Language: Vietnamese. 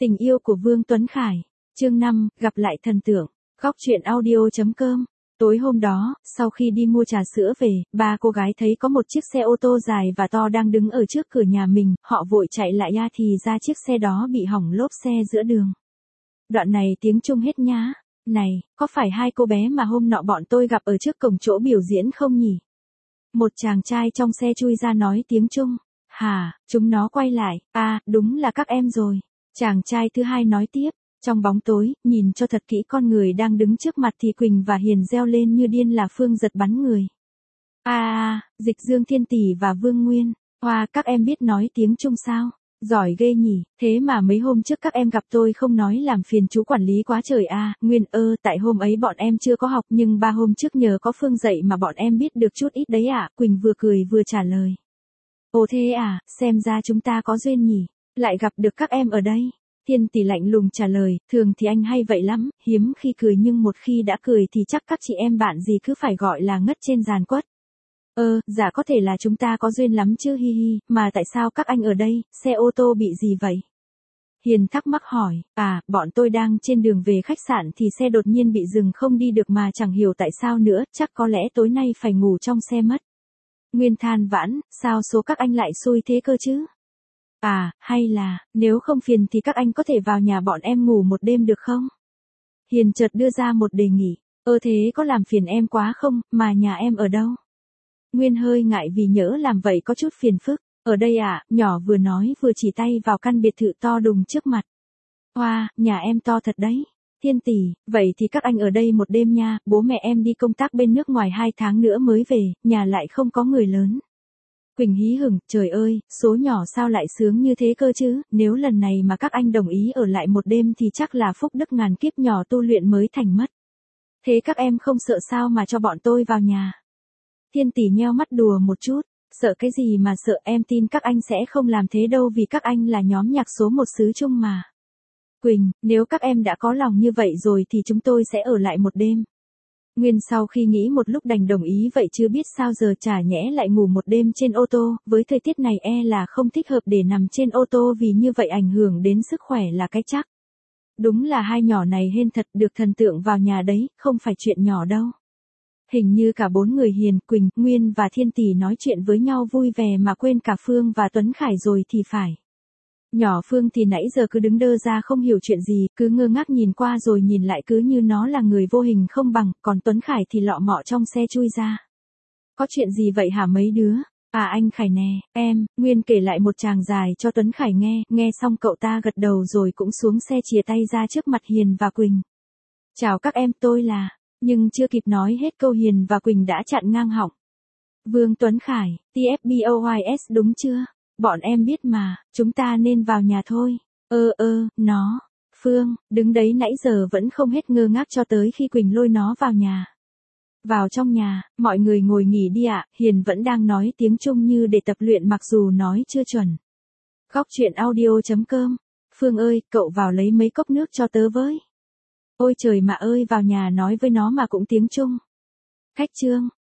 Tình yêu của Vương Tuấn Khải. Chương 5, gặp lại thần tượng. Góc truyện audio.com. Tối hôm đó, sau khi đi mua trà sữa về, ba cô gái thấy có một chiếc xe ô tô dài và to đang đứng ở trước cửa nhà mình, họ vội chạy lại thì ra chiếc xe đó bị hỏng lốp xe giữa đường. Đoạn này tiếng Trung hết nhá. Này, có phải hai cô bé mà hôm nọ bọn tôi gặp ở trước cổng chỗ biểu diễn không nhỉ? Một chàng trai trong xe chui ra nói tiếng Trung. Hả, chúng nó quay lại, đúng là các em rồi. Chàng trai thứ hai nói tiếp, trong bóng tối, nhìn cho thật kỹ con người đang đứng trước mặt thì Quỳnh và Hiền reo lên như điên là Phương giật bắn người. Dịch Dương Thiên Tỷ và Vương Nguyên, các em biết nói tiếng Trung sao? Giỏi ghê nhỉ, thế mà mấy hôm trước các em gặp tôi không nói làm phiền chú quản lý quá trời Nguyên tại hôm ấy bọn em chưa có học nhưng 3 hôm trước nhờ có Phương dạy mà bọn em biết được chút ít đấy Quỳnh vừa cười vừa trả lời. Ồ thế xem ra chúng ta có duyên nhỉ, lại gặp được các em ở đây. Thiên Tỷ lạnh lùng trả lời, thường thì anh hay vậy lắm, hiếm khi cười nhưng một khi đã cười thì chắc các chị em bạn gì cứ phải gọi là ngất trên giàn quất. Dạ có thể là chúng ta có duyên lắm chứ hi hi, mà tại sao các anh ở đây, xe ô tô bị gì vậy? Hiền thắc mắc hỏi, bọn tôi đang trên đường về khách sạn thì xe đột nhiên bị dừng không đi được mà chẳng hiểu tại sao nữa, chắc có lẽ tối nay phải ngủ trong xe mất. Nguyên than vãn, sao số các anh lại xui thế cơ chứ? Hay là, nếu không phiền thì các anh có thể vào nhà bọn em ngủ một đêm được không? Hiền chợt đưa ra một đề nghị, thế có làm phiền em quá không, mà nhà em ở đâu? Nguyên hơi ngại vì nhỡ làm vậy có chút phiền phức, ở đây nhỏ vừa nói vừa chỉ tay vào căn biệt thự to đùng trước mặt. Nhà em to thật đấy. Thiên Tỷ, vậy thì các anh ở đây một đêm nha, bố mẹ em đi công tác bên nước ngoài 2 tháng nữa mới về, nhà lại không có người lớn. Quỳnh hí hửng, trời ơi, số nhỏ sao lại sướng như thế cơ chứ, nếu lần này mà các anh đồng ý ở lại một đêm thì chắc là phúc đức ngàn kiếp nhỏ tu luyện mới thành mất. Thế các em không sợ sao mà cho bọn tôi vào nhà? Thiên Tỷ nheo mắt đùa một chút, sợ cái gì mà sợ, em tin các anh sẽ không làm thế đâu vì các anh là nhóm nhạc số 1 xứ Trung mà. Quỳnh, nếu các em đã có lòng như vậy rồi thì chúng tôi sẽ ở lại một đêm. Nguyên sau khi nghĩ một lúc đành đồng ý vậy chứ biết sao giờ, chả nhẽ lại ngủ một đêm trên ô tô, với thời tiết này là không thích hợp để nằm trên ô tô vì như vậy ảnh hưởng đến sức khỏe là cái chắc. Đúng là hai nhỏ này hên thật, được thần tượng vào nhà đấy, không phải chuyện nhỏ đâu. Hình như cả 4 người Hiền, Quỳnh, Nguyên và Thiên Tỷ nói chuyện với nhau vui vẻ mà quên cả Phương và Tuấn Khải rồi thì phải. Nhỏ Phương thì nãy giờ cứ đứng đơ ra không hiểu chuyện gì, cứ ngơ ngác nhìn qua rồi nhìn lại cứ như nó là người vô hình không bằng, còn Tuấn Khải thì lọ mọ trong xe chui ra. Có chuyện gì vậy hả mấy đứa? Anh Khải nè, em, Nguyên kể lại một tràng dài cho Tuấn Khải nghe xong cậu ta gật đầu rồi cũng xuống xe chìa tay ra trước mặt Hiền và Quỳnh. Chào các em, tôi là... Nhưng chưa kịp nói hết câu Hiền và Quỳnh đã chặn ngang họng. Vương Tuấn Khải, TFBOYS đúng chưa? Bọn em biết mà, chúng ta nên vào nhà thôi. Nó. Phương, đứng đấy nãy giờ vẫn không hết ngơ ngác cho tới khi Quỳnh lôi nó vào nhà. Vào trong nhà, mọi người ngồi nghỉ đi Hiền vẫn đang nói tiếng Trung như để tập luyện mặc dù nói chưa chuẩn. Góc truyện audio.com. Phương ơi, cậu vào lấy mấy cốc nước cho tớ với. Ôi trời mà ơi, vào nhà nói với nó mà cũng tiếng Trung. Khách Trương,